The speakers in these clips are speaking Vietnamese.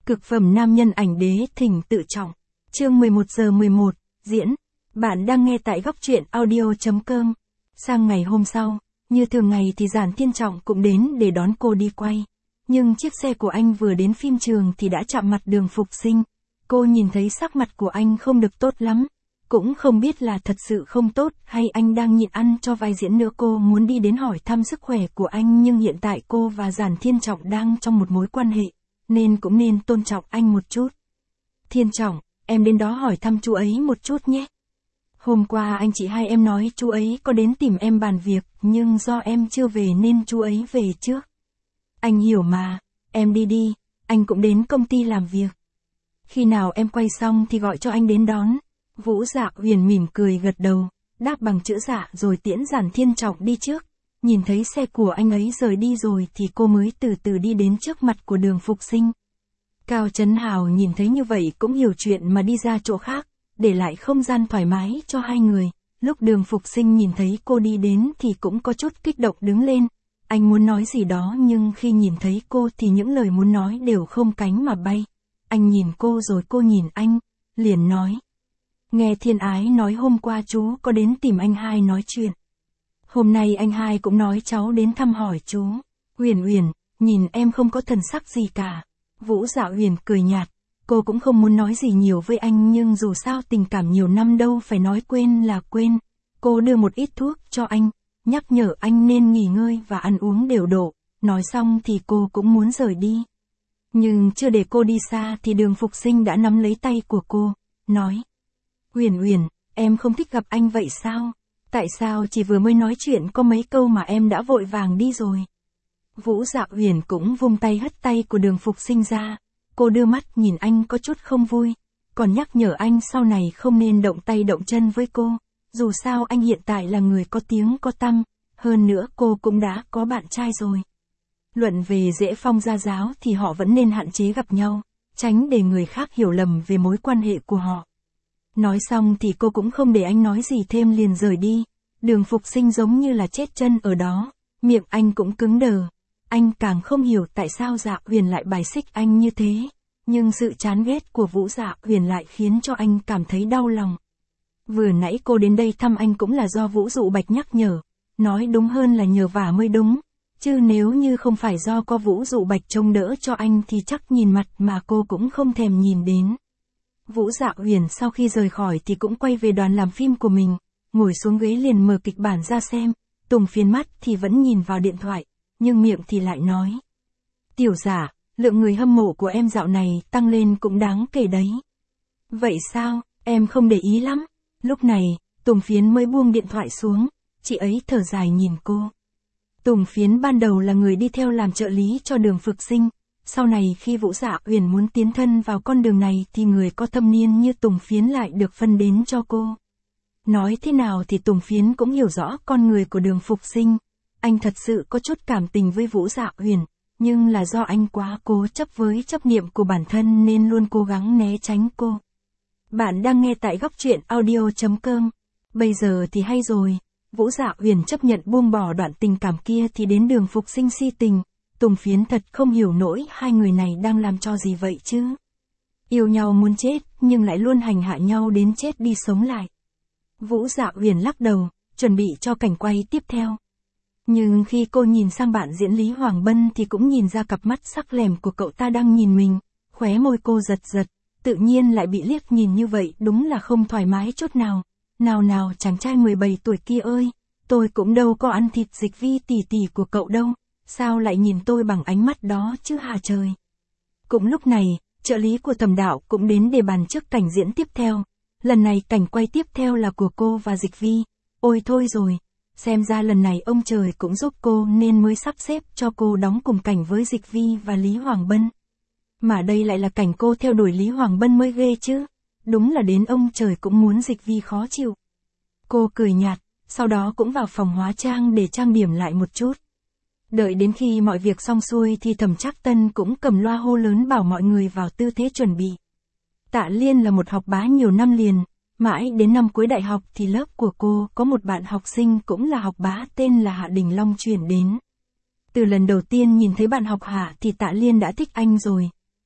Cực phẩm nam nhân ảnh đế thỉnh tự trọng. Chương 11:11, diễn. Bạn đang nghe tại góc truyện audio.com. Sang ngày hôm sau, như thường ngày thì Giản Thiên Trọng cũng đến để đón cô đi quay. Nhưng chiếc xe của anh vừa đến phim trường thì đã chạm mặt Đường Phục Sinh. Cô nhìn thấy sắc mặt của anh không được tốt lắm. Cũng không biết là thật sự không tốt hay anh đang nhịn ăn cho vai diễn nữa. Cô muốn đi đến hỏi thăm sức khỏe của anh, nhưng hiện tại cô và Giản Thiên Trọng đang trong một mối quan hệ, nên cũng nên tôn trọng anh một chút. Thiên Trọng, em đến đó hỏi thăm chú ấy một chút nhé. Hôm qua anh chị hai em nói chú ấy có đến tìm em bàn việc, nhưng do em chưa về nên chú ấy về trước. Anh hiểu mà, em đi đi, anh cũng đến công ty làm việc. Khi nào em quay xong thì gọi cho anh đến đón. Vũ Dạ Huyền mỉm cười gật đầu, đáp bằng chữ dạ rồi tiễn Giản Thiên Trọng đi trước. Nhìn thấy xe của anh ấy rời đi rồi thì cô mới từ từ đi đến trước mặt của Đường Phục Sinh. Cao Trấn Hào nhìn thấy như vậy cũng hiểu chuyện mà đi ra chỗ khác, để lại không gian thoải mái cho hai người. Lúc Đường Phục Sinh nhìn thấy cô đi đến thì cũng có chút kích động đứng lên. Anh muốn nói gì đó nhưng khi nhìn thấy cô thì những lời muốn nói đều không cánh mà bay. Anh nhìn cô rồi cô nhìn anh, liền nói. Nghe Thiên Ái nói hôm qua chú có đến tìm anh hai nói chuyện. Hôm nay anh hai cũng nói cháu đến thăm hỏi chú. Huyền Huyền, nhìn em không có thần sắc gì cả. Vũ Dạ Huyền cười nhạt. Cô cũng không muốn nói gì nhiều với anh, nhưng dù sao tình cảm nhiều năm đâu phải nói quên là quên. Cô đưa một ít thuốc cho anh, nhắc nhở anh nên nghỉ ngơi và ăn uống đều độ. Nói xong thì cô cũng muốn rời đi. Nhưng chưa để cô đi xa thì Đường Phục Sinh đã nắm lấy tay của cô, nói. Huyền Huyền, em không thích gặp anh vậy sao? Tại sao chỉ vừa mới nói chuyện có mấy câu mà em đã vội vàng đi rồi? Vũ Dạ Huyền cũng vung tay hất tay của Đường Phục Sinh ra. Cô đưa mắt nhìn anh có chút không vui, còn nhắc nhở anh sau này không nên động tay động chân với cô. Dù sao anh hiện tại là người có tiếng có tăm, hơn nữa cô cũng đã có bạn trai rồi. Luận về dễ phong gia giáo thì họ vẫn nên hạn chế gặp nhau, tránh để người khác hiểu lầm về mối quan hệ của họ. Nói xong thì cô cũng không để anh nói gì thêm liền rời đi. Đường Phục Sinh giống như là chết chân ở đó, miệng anh cũng cứng đờ. Anh càng không hiểu tại sao Dạ Huyền lại bài xích anh như thế, nhưng sự chán ghét của Vũ Dạ Huyền lại khiến cho anh cảm thấy đau lòng. Vừa nãy cô đến đây thăm anh cũng là do Vũ Dụ Bạch nhắc nhở, nói đúng hơn là nhờ vả mới đúng, chứ nếu như không phải do có Vũ Dụ Bạch trông đỡ cho anh thì chắc nhìn mặt mà cô cũng không thèm nhìn đến. Vũ Dạ Huyền sau khi rời khỏi thì cũng quay về đoàn làm phim của mình, ngồi xuống ghế liền mở kịch bản ra xem. Tùng Phiến mắt thì vẫn nhìn vào điện thoại, nhưng miệng thì lại nói. Tiểu Giả, lượng người hâm mộ của em dạo này tăng lên cũng đáng kể đấy. Vậy sao, em không để ý lắm. Lúc này, Tùng Phiến mới buông điện thoại xuống, chị ấy thở dài nhìn cô. Tùng Phiến ban đầu là người đi theo làm trợ lý cho Đường Phục Sinh. Sau này khi Vũ Dạ Huyền muốn tiến thân vào con đường này thì người có thâm niên như Tùng Phiến lại được phân đến cho cô. Nói thế nào thì Tùng Phiến cũng hiểu rõ con người của Đường Phục Sinh. Anh thật sự có chút cảm tình với Vũ Dạ Huyền, nhưng là do anh quá cố chấp với chấp niệm của bản thân nên luôn cố gắng né tránh cô. Bạn đang nghe tại góc truyện audio.com. Bây giờ thì hay rồi, Vũ Dạ Huyền chấp nhận buông bỏ đoạn tình cảm kia thì đến Đường Phục Sinh si tình. Tùng Phiến thật không hiểu nổi hai người này đang làm cho gì vậy chứ. Yêu nhau muốn chết nhưng lại luôn hành hạ nhau đến chết đi sống lại. Vũ Dạ Huyền lắc đầu, chuẩn bị cho cảnh quay tiếp theo. Nhưng khi cô nhìn sang bạn diễn Lý Hoàng Bân thì cũng nhìn ra cặp mắt sắc lẻm của cậu ta đang nhìn mình, khóe môi cô giật giật, tự nhiên lại bị liếc nhìn như vậy đúng là không thoải mái chút nào. Nào nào chàng trai 17 tuổi kia ơi, tôi cũng đâu có ăn thịt Dịch Vi tỷ tỷ của cậu đâu, sao lại nhìn tôi bằng ánh mắt đó chứ hả trời. Cũng lúc này, trợ lý của Thẩm Đạo cũng đến để bàn trước cảnh diễn tiếp theo. Lần này cảnh quay tiếp theo là của cô và Dịch Vi. Ôi thôi rồi. Xem ra lần này ông trời cũng giúp cô nên mới sắp xếp cho cô đóng cùng cảnh với Dịch Vi và Lý Hoàng Bân. Mà đây lại là cảnh cô theo đuổi Lý Hoàng Bân mới ghê chứ. Đúng là đến ông trời cũng muốn Dịch Vi khó chịu. Cô cười nhạt, sau đó cũng vào phòng hóa trang để trang điểm lại một chút. Đợi đến khi mọi việc xong xuôi thì Thẩm Trác Tân cũng cầm loa hô lớn bảo mọi người vào tư thế chuẩn bị. Tạ Liên là một học bá nhiều năm liền. Mãi đến năm cuối đại học thì lớp của cô có một bạn học sinh cũng là học bá tên là Hạ Đình Long chuyển đến. Từ lần đầu tiên nhìn thấy bạn học Hạ thì Tạ Liên đã thích anh rồi.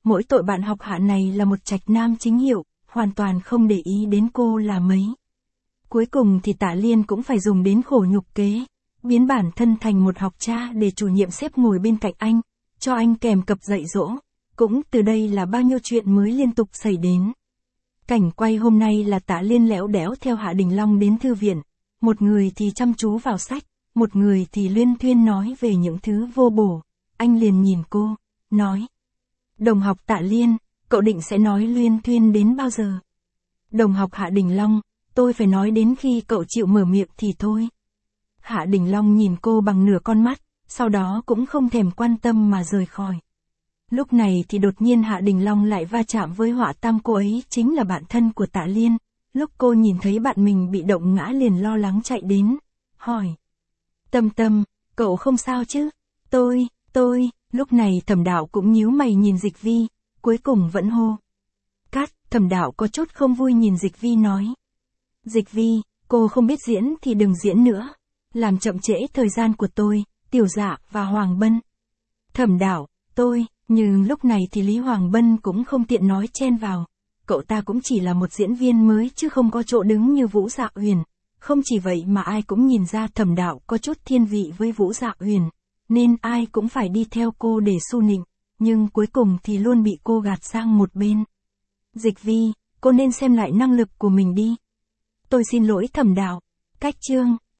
Mỗi tội bạn học Hạ này là một trạch nam chính hiệu, hoàn toàn không để ý đến cô là mấy. Cuối cùng thì Tạ Liên cũng phải dùng đến khổ nhục kế, biến bản thân thành một học cha để chủ nhiệm xếp ngồi bên cạnh anh, cho anh kèm cặp dạy dỗ. Cũng từ đây là bao nhiêu chuyện mới liên tục xảy đến. Cảnh quay hôm nay là Tạ Liên lẽo đẽo theo Hạ Đình Long đến thư viện, một người thì chăm chú vào sách, một người thì luyên thuyên nói về những thứ vô bổ. Anh liền nhìn cô, nói: "Đồng học Tạ Liên, cậu định sẽ nói luyên thuyên đến bao giờ?" "Đồng học Hạ Đình Long, tôi phải nói đến khi cậu chịu mở miệng thì thôi." Hạ Đình Long nhìn cô bằng nửa con mắt, sau đó cũng không thèm quan tâm mà rời khỏi. Lúc này thì đột nhiên Hạ Đình Long lại va chạm với Họa Tam, cô ấy chính là bạn thân của Tạ Liên. Lúc cô nhìn thấy bạn mình bị động ngã liền lo lắng chạy đến, hỏi: "Tâm Tâm, cậu không sao chứ?" Tôi, lúc này Thẩm Đạo cũng nhíu mày nhìn Dịch Vi, cuối cùng vẫn hô: "Cắt." Thẩm Đạo có chút không vui nhìn Dịch Vi nói: "Dịch Vi, cô không biết diễn thì đừng diễn nữa, làm chậm trễ thời gian của tôi, Tiểu Dạ và Hoàng Bân." Thẩm Đạo: Nhưng lúc này thì Lý Hoàng Bân cũng không tiện nói chen vào. Cậu ta cũng chỉ là một diễn viên mới chứ không có chỗ đứng như Vũ Dạ Huyền. Không chỉ vậy mà ai cũng nhìn ra Thẩm Đạo có chút thiên vị với Vũ Dạ Huyền, nên ai cũng phải đi theo cô để su nịnh, nhưng cuối cùng thì luôn bị cô gạt sang một bên. "Dịch Vi, cô nên xem lại năng lực của mình đi." "Tôi xin lỗi Thẩm Đạo." Cách chương